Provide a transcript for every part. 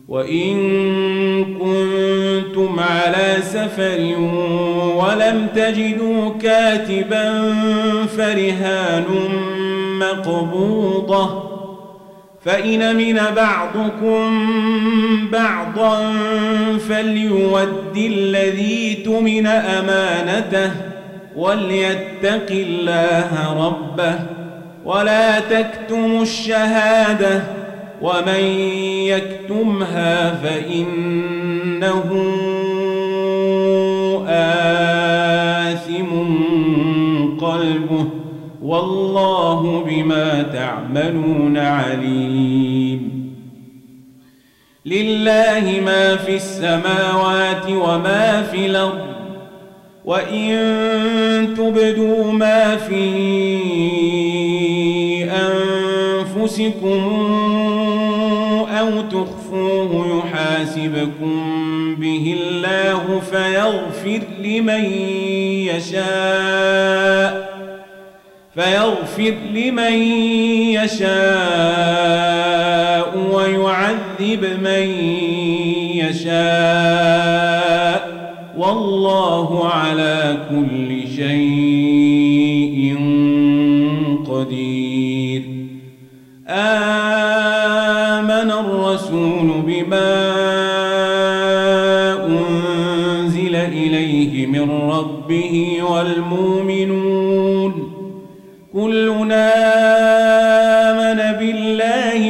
وإن كنتم على سفر ولم تجدوا كاتبا فرهان مقبوضة، فإن أمن بعضكم بعضا فليؤد الذي اؤتمن أمانته وليتق الله ربه ولا تكتموا الشهادة ومن يكتمها فإنه آثم قلبه والله بما تعملون عليم. لله ما في السماوات وما في الأرض، وإن تبدوا ما في أنفسكم أو تخفوه يحاسبكم به الله فيغفر لمن يشاء ويعذب من يشاء والله على كل شيء قدير. آمن الرسول بما أنزل إليه من ربه والمؤمنون كلنا آمن بالله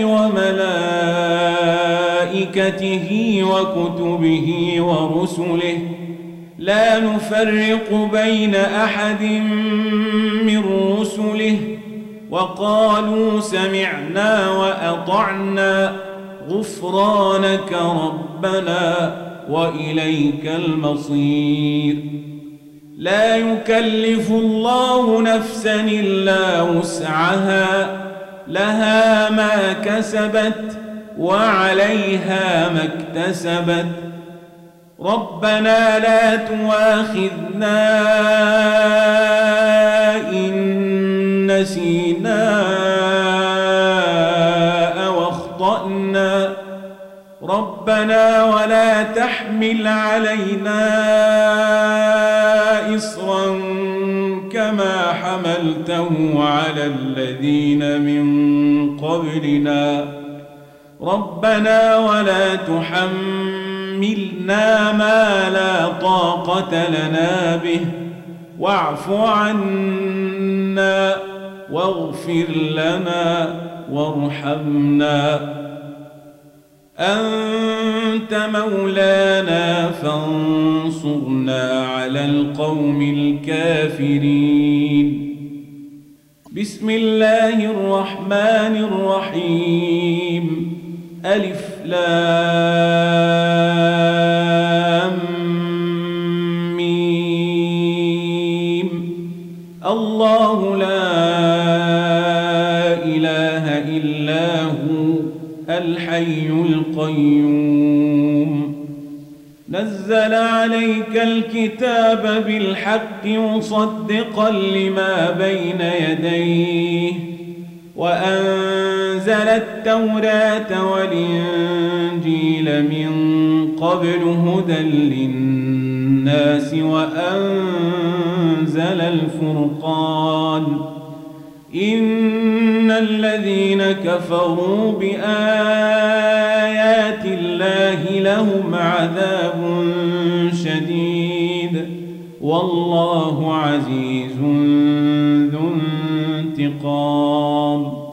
وملائكته وكتبه ورسله لا نفرق بين أحد من رسله وقالوا سمعنا وأطعنا غفرانك ربنا وإليك المصير. لا يكلف الله نفسا إلا وسعها لها ما كسبت وعليها ما اكتسبت ربنا لا تؤاخذنا إن نسينا أو أخطأنا ربنا ولا تحمل علينا إصرا كما حملته على الذين من قبلنا ربنا ولا تحملنا ما لا طاقة لنا به واعف عنا واغفر لنا وارحمنا أنت مولانا فانصرنا على القوم الكافرين. بسم الله الرحمن الرحيم. ألف لام ميم. الله لا إله إلا هو الحي القيوم نزل عليك الكتاب بالحق مصدقا لما بين يديه وأنزل التوراة والإنجيل من قبل هدى للناس وأنزل الفرقان إن الذين كفروا بآيات الله لهم عذاب شديد والله عزيز ذو انتقام.